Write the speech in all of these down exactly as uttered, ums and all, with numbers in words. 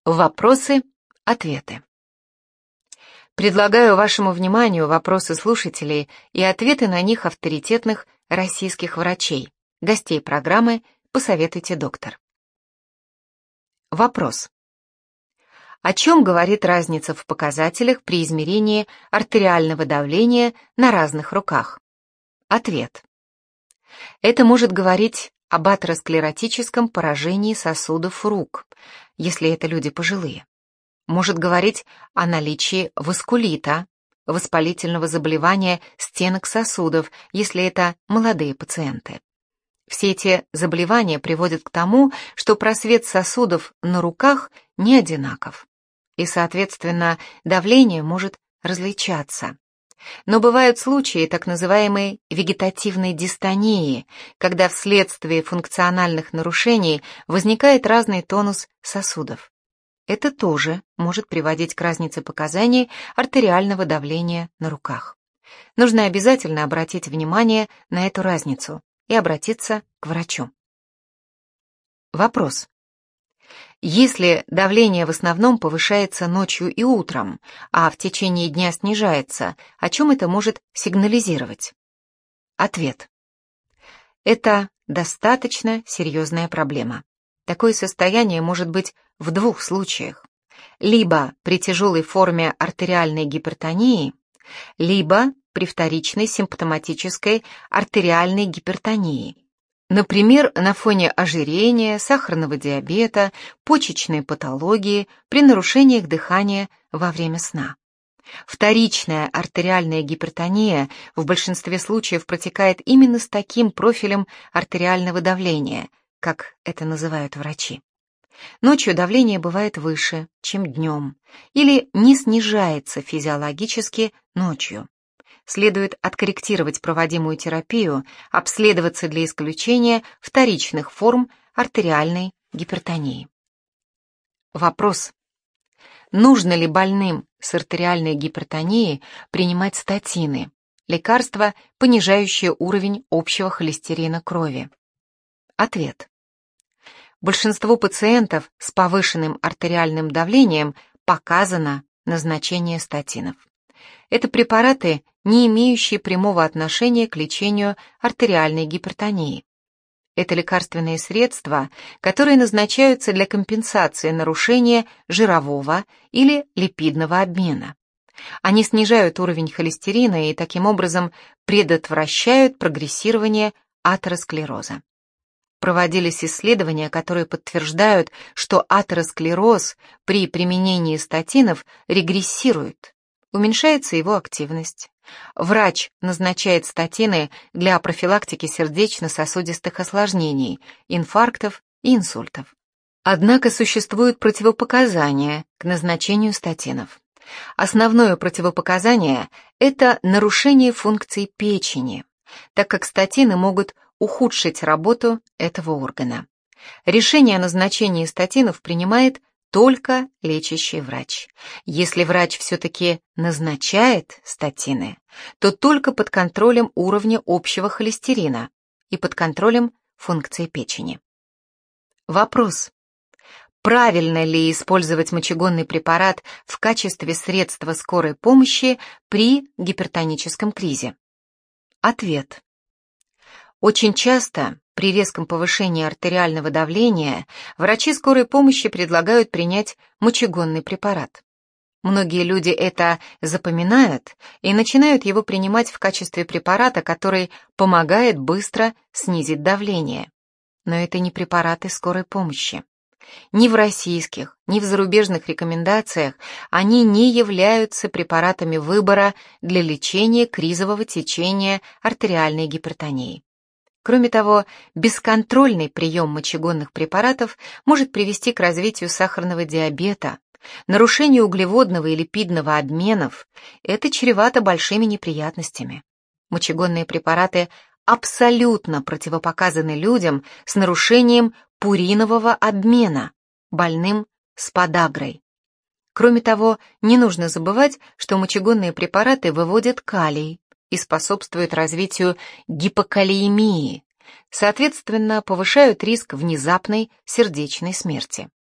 Вопросы, ответы. Предлагаю вашему вниманию вопросы слушателей и ответы на них авторитетных российских врачей, гостей программы «Посоветуйте, доктор». Вопрос. О чем говорит разница в показателях при измерении артериального давления на разных руках? Ответ. Это может говорить об атеросклеротическом поражении сосудов рук, если это люди пожилые. Может говорить о наличии васкулита, воспалительного заболевания стенок сосудов, если это молодые пациенты. Все эти заболевания приводят к тому, что просвет сосудов на руках не одинаков, и, соответственно, давление может различаться. Но бывают случаи так называемой вегетативной дистонии, когда вследствие функциональных нарушений возникает разный тонус сосудов. Это тоже может приводить к разнице показаний артериального давления на руках. Нужно обязательно обратить внимание на эту разницу и обратиться к врачу. Вопрос. Если давление в основном повышается ночью и утром, а в течение дня снижается, о чем это может сигнализировать? Ответ. Это достаточно серьезная проблема. Такое состояние может быть в двух случаях. Либо при тяжелой форме артериальной гипертонии, либо при вторичной симптоматической артериальной гипертонии. Например, на фоне ожирения, сахарного диабета, почечной патологии, при нарушениях дыхания во время сна. Вторичная артериальная гипертония в большинстве случаев протекает именно с таким профилем артериального давления, как это называют врачи. Ночью давление бывает выше, чем днем, или не снижается физиологически ночью. Следует откорректировать проводимую терапию, обследоваться для исключения вторичных форм артериальной гипертонии. Вопрос. Нужно ли больным с артериальной гипертонией принимать статины, лекарства, понижающие уровень общего холестерина крови? Ответ. Большинству пациентов с повышенным артериальным давлением показано назначение статинов. Это препараты, не имеющие прямого отношения к лечению артериальной гипертонии. Это лекарственные средства, которые назначаются для компенсации нарушения жирового или липидного обмена. Они снижают уровень холестерина и таким образом предотвращают прогрессирование атеросклероза. Проводились исследования, которые подтверждают, что атеросклероз при применении статинов регрессирует, уменьшается его активность. Врач назначает статины для профилактики сердечно-сосудистых осложнений, инфарктов и инсультов. Однако существуют противопоказания к назначению статинов. Основное противопоказание – это нарушение функций печени, так как статины могут ухудшить работу этого органа. Решение о назначении статинов принимает только лечащий врач. Если врач все-таки назначает статины, то только под контролем уровня общего холестерина и под контролем функции печени. Вопрос. Правильно ли использовать мочегонный препарат в качестве средства скорой помощи при гипертоническом кризе? Ответ. Очень часто при резком повышении артериального давления врачи скорой помощи предлагают принять мочегонный препарат. Многие люди это запоминают и начинают его принимать в качестве препарата, который помогает быстро снизить давление. Но это не препараты скорой помощи. Ни в российских, ни в зарубежных рекомендациях они не являются препаратами выбора для лечения кризового течения артериальной гипертонии. Кроме того, бесконтрольный прием мочегонных препаратов может привести к развитию сахарного диабета, нарушению углеводного и липидного обменов. Это чревато большими неприятностями. Мочегонные препараты абсолютно противопоказаны людям с нарушением пуринового обмена, больным с подагрой. Кроме того, не нужно забывать, что мочегонные препараты выводят калий и способствуют развитию гипокалиемии, соответственно, повышают риск внезапной сердечной смерти.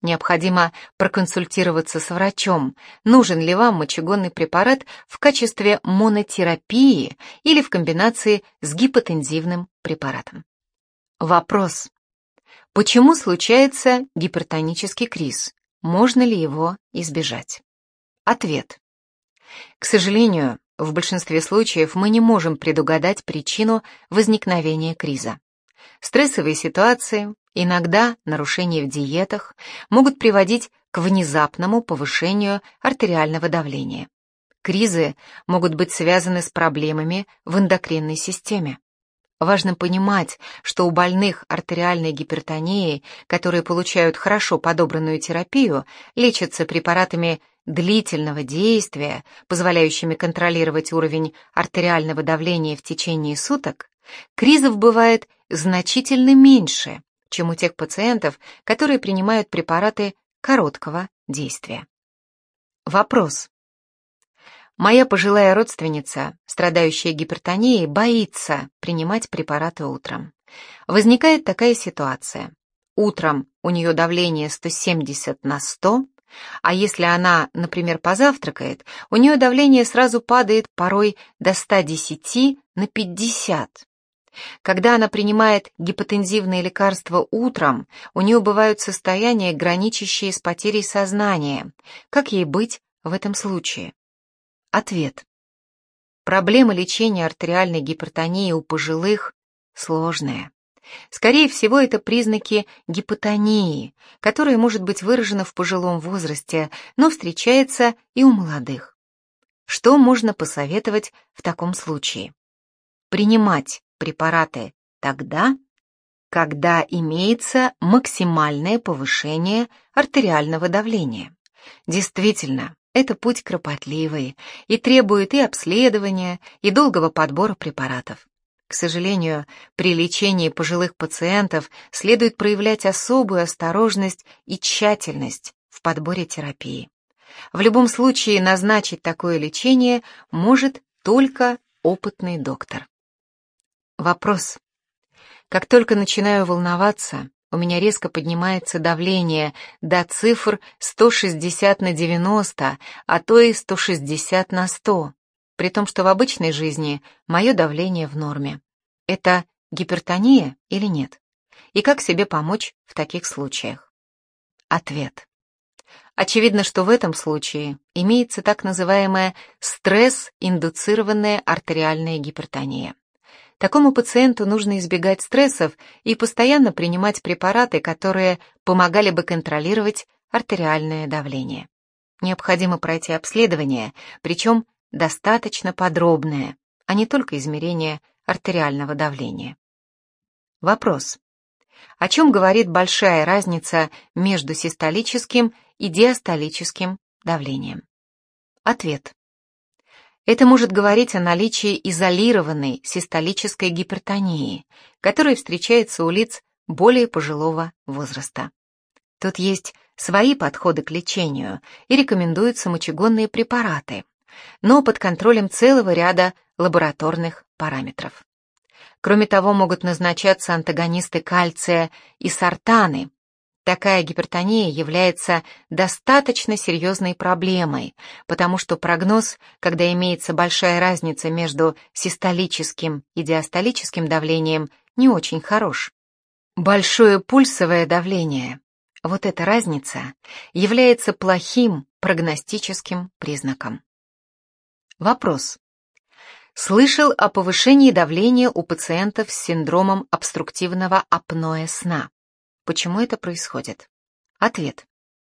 Необходимо проконсультироваться с врачом, нужен ли вам мочегонный препарат в качестве монотерапии или в комбинации с гипотензивным препаратом. Вопрос. Почему случается гипертонический криз? Можно ли его избежать? Ответ. К сожалению, в большинстве случаев мы не можем предугадать причину возникновения криза. Стрессовые ситуации, иногда нарушения в диетах, могут приводить к внезапному повышению артериального давления. Кризы могут быть связаны с проблемами в эндокринной системе. Важно понимать, что у больных артериальной гипертонией, которые получают хорошо подобранную терапию, лечатся препаратами длительного действия, позволяющими контролировать уровень артериального давления в течение суток, кризов бывает значительно меньше, чем у тех пациентов, которые принимают препараты короткого действия. Вопрос. Моя пожилая родственница, страдающая гипертонией, боится принимать препараты утром. Возникает такая ситуация. Утром у нее давление сто семьдесят на сто, а если она, например, позавтракает, у нее давление сразу падает порой до ста десяти на пятьдесят. Когда она принимает гипотензивные лекарства утром, у нее бывают состояния, граничащие с потерей сознания. Как ей быть в этом случае? Ответ. Проблема лечения артериальной гипертонии у пожилых сложная. Скорее всего, это признаки гипотонии, которая может быть выражена в пожилом возрасте, но встречается и у молодых. Что можно посоветовать в таком случае? Принимать препараты тогда, когда имеется максимальное повышение артериального давления. Действительно, это путь кропотливый и требует и обследования, и долгого подбора препаратов. К сожалению, при лечении пожилых пациентов следует проявлять особую осторожность и тщательность в подборе терапии. В любом случае назначить такое лечение может только опытный доктор. Вопрос. Как только начинаю волноваться, у меня резко поднимается давление до цифр сто шестьдесят на девяносто, а то и сто шестьдесят на сто, при том, что в обычной жизни мое давление в норме. Это гипертония или нет? И как себе помочь в таких случаях? Ответ. Очевидно, что в этом случае имеется так называемая стресс-индуцированная артериальная гипертония. Такому пациенту нужно избегать стрессов и постоянно принимать препараты, которые помогали бы контролировать артериальное давление. Необходимо пройти обследование, причем достаточно подробное, а не только измерение артериального давления. Вопрос. О чем говорит большая разница между систолическим и диастолическим давлением? Ответ. Это может говорить о наличии изолированной систолической гипертонии, которая встречается у лиц более пожилого возраста. Тут есть свои подходы к лечению и рекомендуются мочегонные препараты, но под контролем целого ряда лабораторных параметров. Кроме того, могут назначаться антагонисты кальция и сортаны. Такая гипертония является достаточно серьезной проблемой, потому что прогноз, когда имеется большая разница между систолическим и диастолическим давлением, не очень хорош. Большое пульсовое давление, вот эта разница, является плохим прогностическим признаком. Вопрос. Слышал о повышении давления у пациентов с синдромом обструктивного апноэ сна. Почему это происходит? Ответ.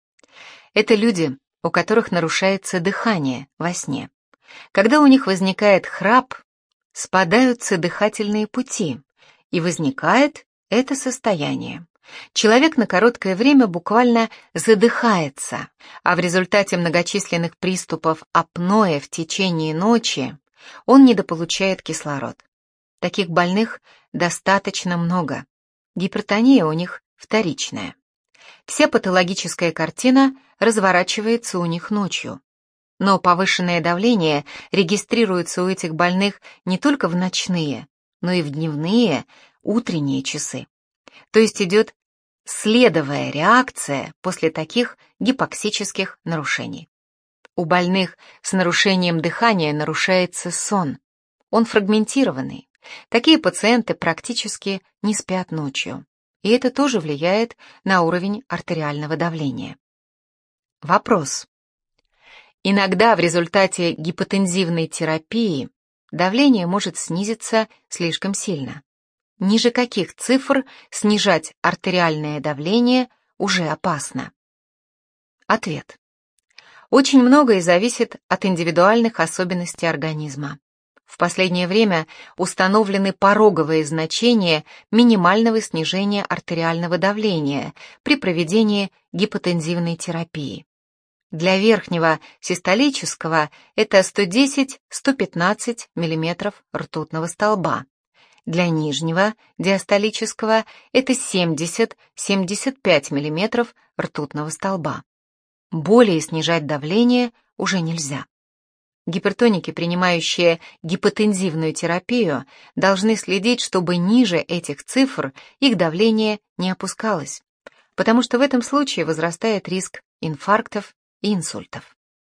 Это люди, у которых нарушается дыхание во сне. Когда у них возникает храп, спадаются дыхательные пути, и возникает это состояние. Человек на короткое время буквально задыхается, а в результате многочисленных приступов апноэ в течение ночи он недополучает кислород. Таких больных достаточно много. Гипертония у них вторичная. Вся патологическая картина разворачивается у них ночью. Но повышенное давление регистрируется у этих больных не только в ночные, но и в дневные, утренние часы. То есть идет следовая реакция после таких гипоксических нарушений. У больных с нарушением дыхания нарушается сон. Он фрагментированный. Такие пациенты практически не спят ночью. И это тоже влияет на уровень артериального давления. Вопрос. Иногда в результате гипотензивной терапии давление может снизиться слишком сильно. Ниже каких цифр снижать артериальное давление уже опасно? Ответ. Очень многое зависит от индивидуальных особенностей организма. В последнее время установлены пороговые значения минимального снижения артериального давления при проведении гипотензивной терапии. Для верхнего систолического это сто десять — сто пятнадцать миллиметров ртутного столба. Для нижнего диастолического это семьдесят — семьдесят пять миллиметров ртутного столба. Более снижать давление уже нельзя. Гипертоники, принимающие гипотензивную терапию, должны следить, чтобы ниже этих цифр их давление не опускалось, потому что в этом случае возрастает риск инфарктов и инсультов.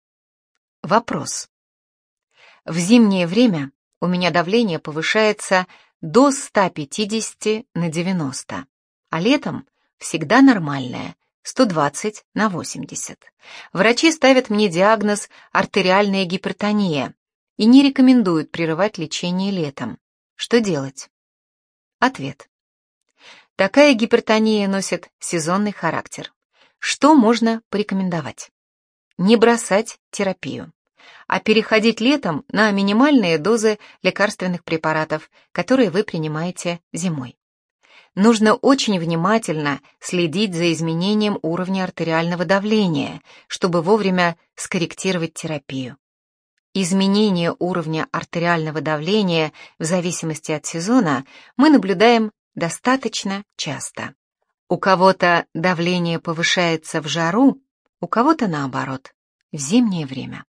Вопрос. В зимнее время у меня давление повышается до ста пятидесяти на девяносто, а летом всегда нормальное, сто двадцать на восемьдесят. Врачи ставят мне диагноз артериальная гипертония и не рекомендуют прерывать лечение летом. Что делать? Ответ. Такая гипертония носит сезонный характер. Что можно порекомендовать? Не бросать терапию, а переходить летом на минимальные дозы лекарственных препаратов, которые вы принимаете зимой. Нужно очень внимательно следить за изменением уровня артериального давления, чтобы вовремя скорректировать терапию. Изменение уровня артериального давления в зависимости от сезона мы наблюдаем достаточно часто. У кого-то давление повышается в жару, у кого-то наоборот, в зимнее время.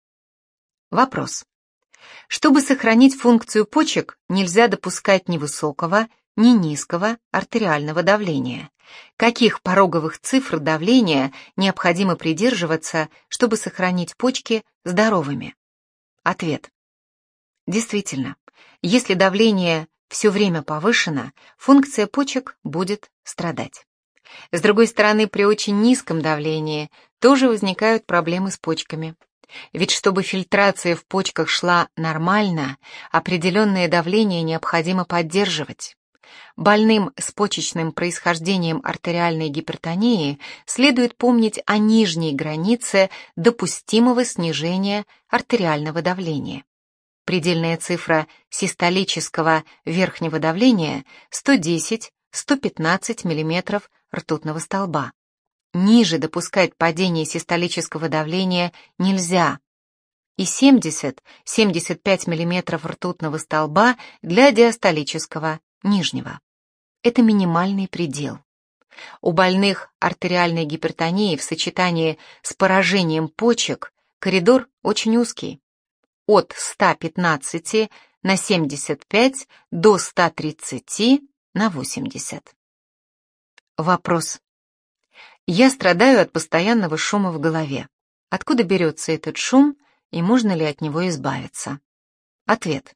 Вопрос. Чтобы сохранить функцию почек, нельзя допускать ни высокого, ни низкого артериального давления. Каких пороговых цифр давления необходимо придерживаться, чтобы сохранить почки здоровыми? Ответ. Действительно, если давление все время повышено, функция почек будет страдать. С другой стороны, при очень низком давлении тоже возникают проблемы с почками. Ведь чтобы фильтрация в почках шла нормально, определенное давление необходимо поддерживать. Больным с почечным происхождением артериальной гипертонии следует помнить о нижней границе допустимого снижения артериального давления. Предельная цифра систолического верхнего давления сто десять — сто пятнадцать миллиметров ртутного столба. Ниже допускать падение систолического давления нельзя. И семьдесят — семьдесят пять миллиметров ртутного столба для диастолического нижнего. Это минимальный предел. У больных артериальной гипертонии в сочетании с поражением почек коридор очень узкий. От ста пятнадцати на семьдесят пять до ста тридцати на восемьдесят. Вопрос. Я страдаю от постоянного шума в голове. Откуда берется этот шум и можно ли от него избавиться? Ответ.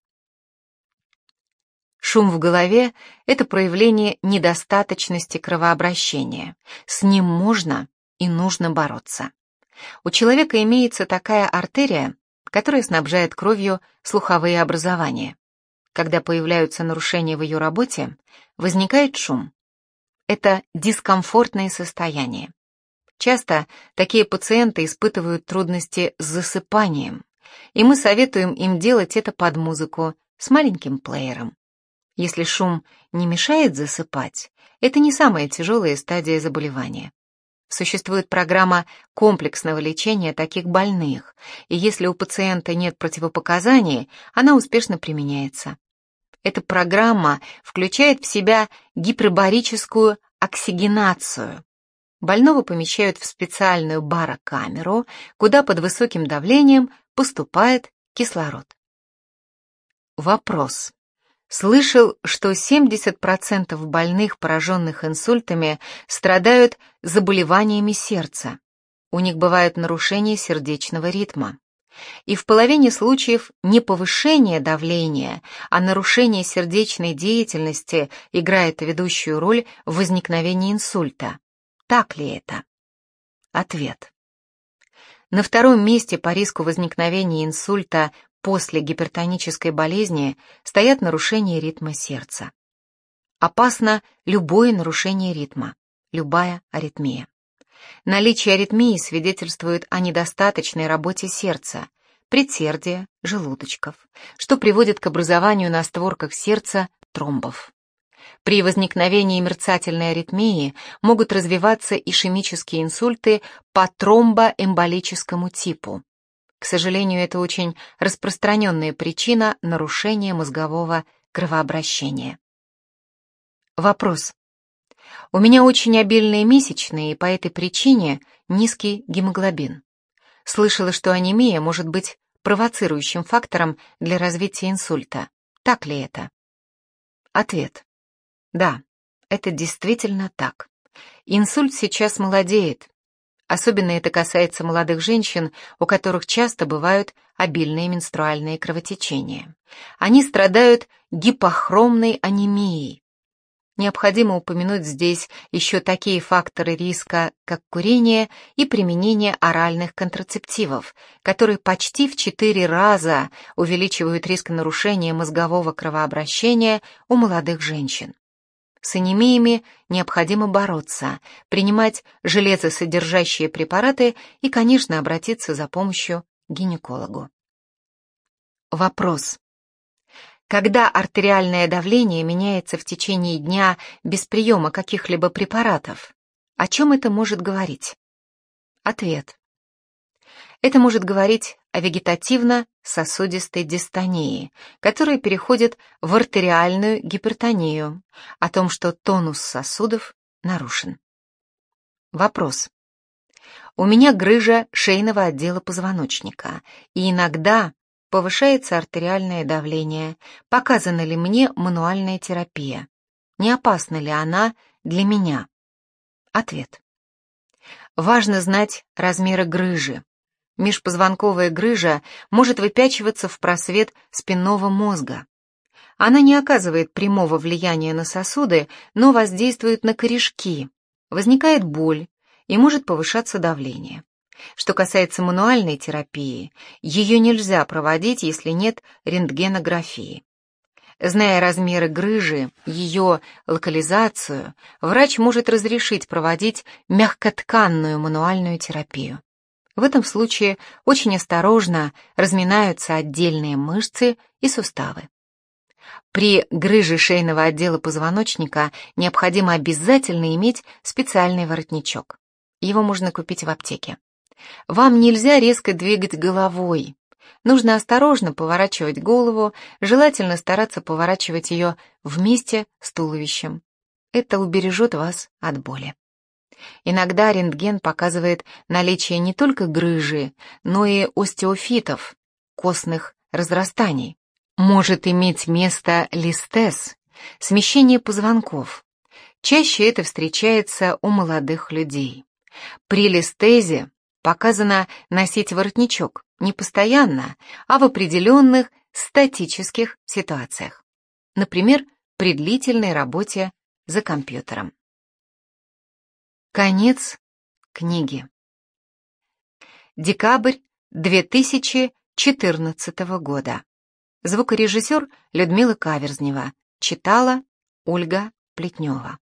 Шум в голове – это проявление недостаточности кровообращения. С ним можно и нужно бороться. У человека имеется такая артерия, которая снабжает кровью слуховые образования. Когда появляются нарушения в ее работе, возникает шум. Это дискомфортное состояние. Часто такие пациенты испытывают трудности с засыпанием, и мы советуем им делать это под музыку с маленьким плеером. Если шум не мешает засыпать, это не самая тяжелая стадия заболевания. Существует программа комплексного лечения таких больных, и если у пациента нет противопоказаний, она успешно применяется. Эта программа включает в себя гипербарическую оксигенацию. Больного помещают в специальную барокамеру, куда под высоким давлением поступает кислород. Вопрос. Слышал, что семьдесят процентов больных, пораженных инсультами, страдают заболеваниями сердца. У них бывают нарушения сердечного ритма. И в половине случаев не повышение давления, а нарушение сердечной деятельности играет ведущую роль в возникновении инсульта. Так ли это? Ответ. На втором месте по риску возникновения инсульта после гипертонической болезни стоят нарушения ритма сердца. Опасно любое нарушение ритма, любая аритмия. Наличие аритмии свидетельствует о недостаточной работе сердца, предсердия, желудочков, что приводит к образованию на створках сердца тромбов. При возникновении мерцательной аритмии могут развиваться ишемические инсульты по тромбоэмболическому типу. К сожалению, это очень распространенная причина нарушения мозгового кровообращения. Вопрос. У меня очень обильные месячные, и по этой причине низкий гемоглобин. Слышала, что анемия может быть провоцирующим фактором для развития инсульта. Так ли это? Ответ. Да, это действительно так. Инсульт сейчас молодеет. Особенно это касается молодых женщин, у которых часто бывают обильные менструальные кровотечения. Они страдают гипохромной анемией. Необходимо упомянуть здесь еще такие факторы риска, как курение и применение оральных контрацептивов, которые почти в четыре раза увеличивают риск нарушения мозгового кровообращения у молодых женщин. С анемиями необходимо бороться, принимать железосодержащие препараты и, конечно, обратиться за помощью к гинекологу. Вопрос. Когда артериальное давление меняется в течение дня без приема каких-либо препаратов, о чем это может говорить? Ответ. Это может говорить о вегетативно-сосудистой дистонии, которая переходит в артериальную гипертонию, о том, что тонус сосудов нарушен. Вопрос. У меня грыжа шейного отдела позвоночника, и иногда повышается артериальное давление. Показана ли мне мануальная терапия? Не опасна ли она для меня? Ответ. Важно знать размеры грыжи. Межпозвонковая грыжа может выпячиваться в просвет спинного мозга. Она не оказывает прямого влияния на сосуды, но воздействует на корешки. Возникает боль и может повышаться давление. Что касается мануальной терапии, ее нельзя проводить, если нет рентгенографии. Зная размеры грыжи, ее локализацию, врач может разрешить проводить мягкотканную мануальную терапию. В этом случае очень осторожно разминаются отдельные мышцы и суставы. При грыже шейного отдела позвоночника необходимо обязательно иметь специальный воротничок. Его можно купить в аптеке. Вам нельзя резко двигать головой. Нужно осторожно поворачивать голову, желательно стараться поворачивать ее вместе с туловищем. Это убережет вас от боли. Иногда рентген показывает наличие не только грыжи, но и остеофитов, костных разрастаний. Может иметь место листез, смещение позвонков. Чаще это встречается у молодых людей. При листезе показано носить воротничок не постоянно, а в определенных статических ситуациях. Например, при длительной работе за компьютером. Конец книги. Декабрь две тысячи четырнадцатого года. Звукорежиссер Людмила Каверзнева. Читала Ольга Плетнева.